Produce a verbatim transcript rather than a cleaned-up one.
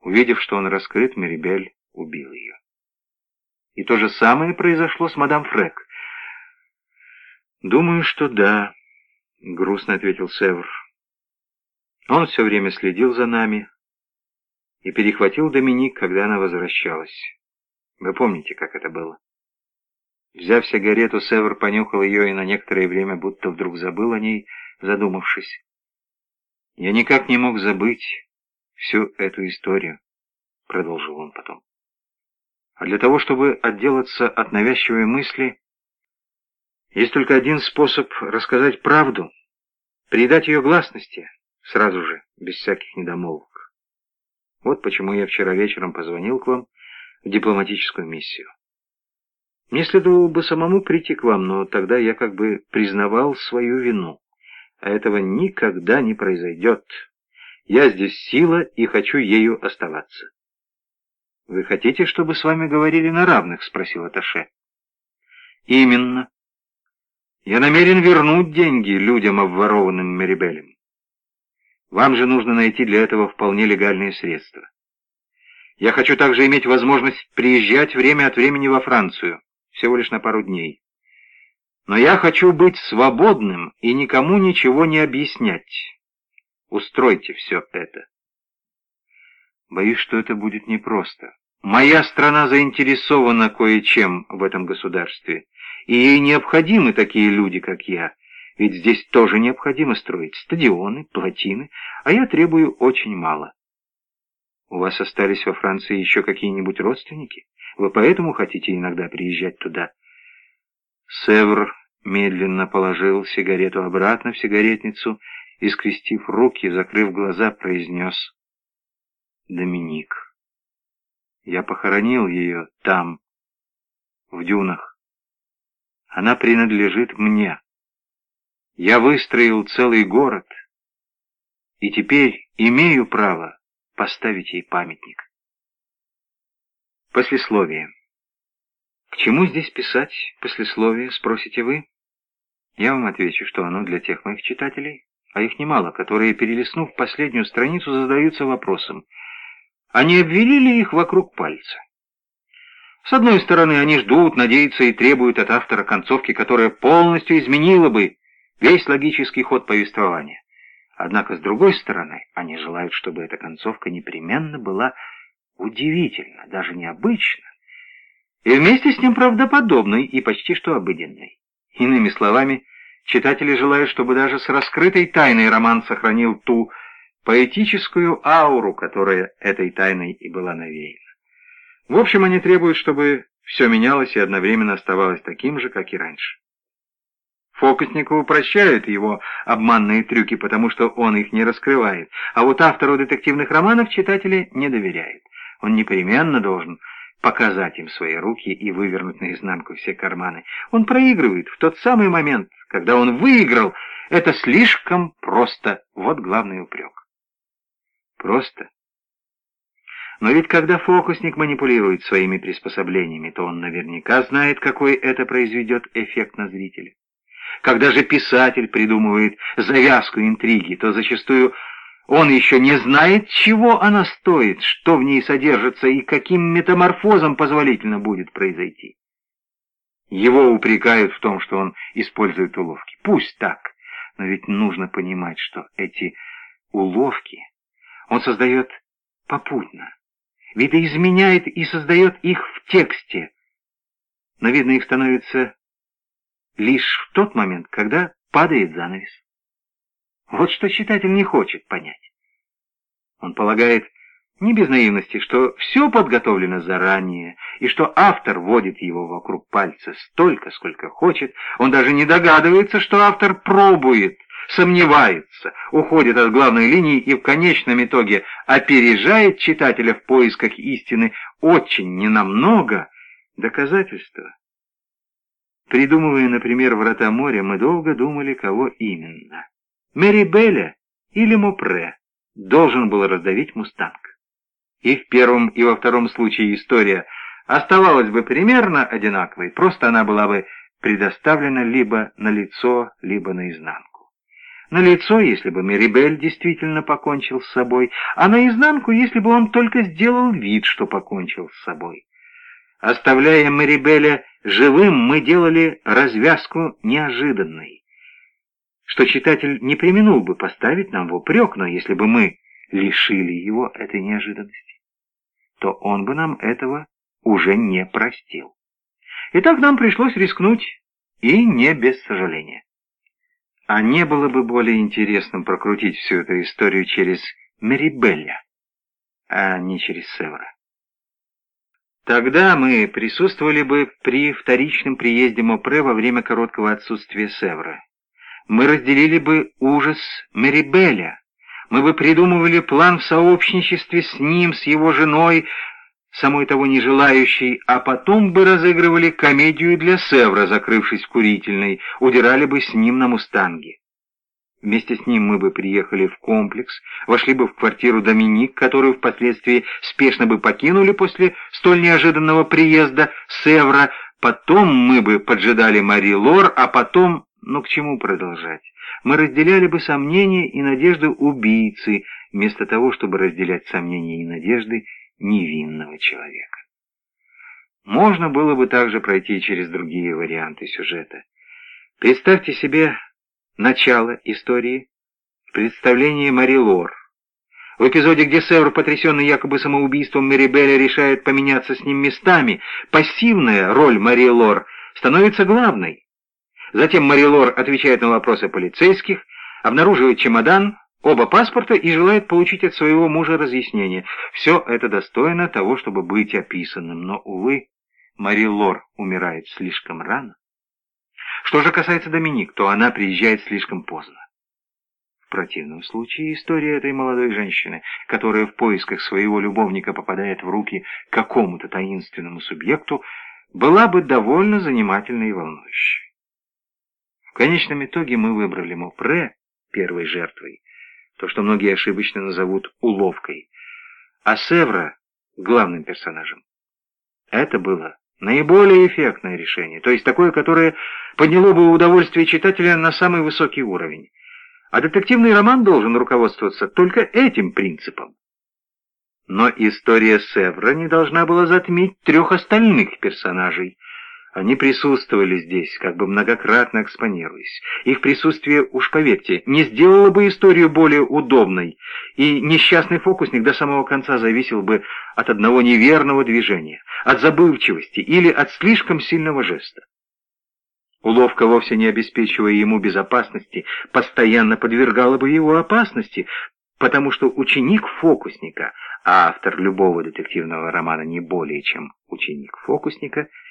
Увидев, что он раскрыт, Мерибель убил ее. И то же самое произошло с мадам Фрек. «Думаю, что да», — грустно ответил Севр. «Он все время следил за нами и перехватил Доминик, когда она возвращалась. Вы помните, как это было?» Взяв сигарету, Севр понюхал ее и на некоторое время будто вдруг забыл о ней, задумавшись. «Я никак не мог забыть всю эту историю», — продолжил он потом. «А для того, чтобы отделаться от навязчивой мысли, есть только один способ рассказать правду, придать ее гласности, сразу же, без всяких недомолвок. Вот почему я вчера вечером позвонил к вам в дипломатическую миссию. Мне следовало бы самому прийти к вам, но тогда я как бы признавал свою вину. А этого никогда не произойдет. Я здесь сила и хочу ею оставаться». «Вы хотите, чтобы с вами говорили на равных?» — спросил атташе. «Именно. Я намерен вернуть деньги людям, обворованным Мерибелем. Вам же нужно найти для этого вполне легальные средства. Я хочу также иметь возможность приезжать время от времени во Францию, всего лишь на пару дней. Но я хочу быть свободным и никому ничего не объяснять. Устройте все это». «Боюсь, что это будет непросто. Моя страна заинтересована кое-чем в этом государстве, и ей необходимы такие люди, как я, ведь здесь тоже необходимо строить стадионы, плотины, а я требую очень мало». «У вас остались во Франции еще какие-нибудь родственники? Вы поэтому хотите иногда приезжать туда?» Севр медленно положил сигарету обратно в сигаретницу и, скрестив руки, закрыв глаза, произнес: «Доминик. Я похоронил ее там, в дюнах. Она принадлежит мне. Я выстроил целый город, и теперь имею право поставить ей памятник». Послесловие. К чему здесь писать послесловие, спросите вы? Я вам отвечу, что оно для тех моих читателей, а их немало, которые, перелистнув последнюю страницу, задаются вопросом: а не обвели ли их вокруг пальца? С одной стороны, они ждут, надеются и требуют от автора концовки, которая полностью изменила бы весь логический ход повествования. Однако, с другой стороны, они желают, чтобы эта концовка непременно была удивительна, даже необычна, и вместе с ним правдоподобной и почти что обыденной. Иными словами, читатели желают, чтобы даже с раскрытой тайной роман сохранил ту поэтическую ауру, которая этой тайной и была навеяна. В общем, они требуют, чтобы все менялось и одновременно оставалось таким же, как и раньше. Фокуснику прощают его обманные трюки, потому что он их не раскрывает, а вот автору детективных романов читатели не доверяют. Он непременно должен показать им свои руки и вывернуть наизнанку все карманы. Он проигрывает в тот самый момент, когда он выиграл. Это слишком просто. Вот главный упрек. Просто. Но ведь когда фокусник манипулирует своими приспособлениями, то он наверняка знает, какой это произведет эффект на зрителя. Когда же писатель придумывает завязку интриги, то зачастую он еще не знает, чего она стоит, что в ней содержится и каким метаморфозом позволительно будет произойти. Его упрекают в том, что он использует уловки. Пусть так, но ведь нужно понимать, что эти уловки он создает попутно, видоизменяет и создает их в тексте, но видно их становится лишь в тот момент, когда падает занавес. Вот что читатель не хочет понять. Он полагает, не без наивности, что все подготовлено заранее, и что автор водит его вокруг пальца столько, сколько хочет. Он даже не догадывается, что автор пробует, сомневается, уходит от главной линии и в конечном итоге опережает читателя в поисках истины очень ненамного доказательства. Придумывая, например, «Врата моря», мы долго думали, кого именно. Мерибеля или Мопре должен был раздавить мустанг. И в первом, и во втором случае история оставалась бы примерно одинаковой, просто она была бы предоставлена либо на лицо, либо наизнанку. на лицо, если бы Мерибель действительно покончил с собой, а наизнанку, если бы он только сделал вид, что покончил с собой. Оставляя Мерибеля живым, мы делали развязку неожиданной, что читатель не преминул бы поставить нам в упрек, но если бы мы лишили его этой неожиданности, то он бы нам этого уже не простил. Итак, нам пришлось рискнуть, и не без сожаления. А не было бы более интересным прокрутить всю эту историю через Мерибеля, а не через Севра. Тогда мы присутствовали бы при вторичном приезде Мопре во время короткого отсутствия Севра. Мы разделили бы ужас Мерибеля. Мы бы придумывали план в сообщничестве с ним, с его женой, самой того не желающей, а потом бы разыгрывали комедию для Севра, закрывшись в курительной, удирали бы с ним на мустанге. Вместе с ним мы бы приехали в комплекс, вошли бы в квартиру Доминик, которую впоследствии спешно бы покинули после столь неожиданного приезда Севра, потом мы бы поджидали Мари Лор, а потом... Ну, к чему продолжать? Мы разделяли бы сомнения и надежды убийцы, вместо того, чтобы разделять сомнения и надежды невинного человека. Можно было бы также пройти через другие варианты сюжета. Представьте себе начало истории в представлении Мари Лор. В эпизоде, где Севр, потрясенный якобы самоубийством Мерибеля, решает поменяться с ним местами, пассивная роль Мари Лор становится главной. Затем Мари Лор отвечает на вопросы полицейских, обнаруживает чемодан, оба паспорта и желает получить от своего мужа разъяснение. Все это достойно того, чтобы быть описанным, но, увы, Мари Лор умирает слишком рано. Что же касается Доминик, то она приезжает слишком поздно. В противном случае история этой молодой женщины, которая в поисках своего любовника попадает в руки какому-то таинственному субъекту, была бы довольно занимательной и волнующей. В конечном итоге мы выбрали Мопре первой жертвой, то, что многие ошибочно назовут уловкой, а Севра главным персонажем. Это было наиболее эффектное решение, то есть такое, которое подняло бы удовольствие читателя на самый высокий уровень. А детективный роман должен руководствоваться только этим принципом. Но история Севра не должна была затмить трех остальных персонажей. Они присутствовали здесь, как бы многократно экспонируясь. Их присутствие, уж поверьте, не сделало бы историю более удобной, и несчастный фокусник до самого конца зависел бы от одного неверного движения, от забывчивости или от слишком сильного жеста. Уловка, вовсе не обеспечивая ему безопасности, постоянно подвергала бы его опасности, потому что ученик фокусника, а автор любого детективного романа не более чем ученик фокусника,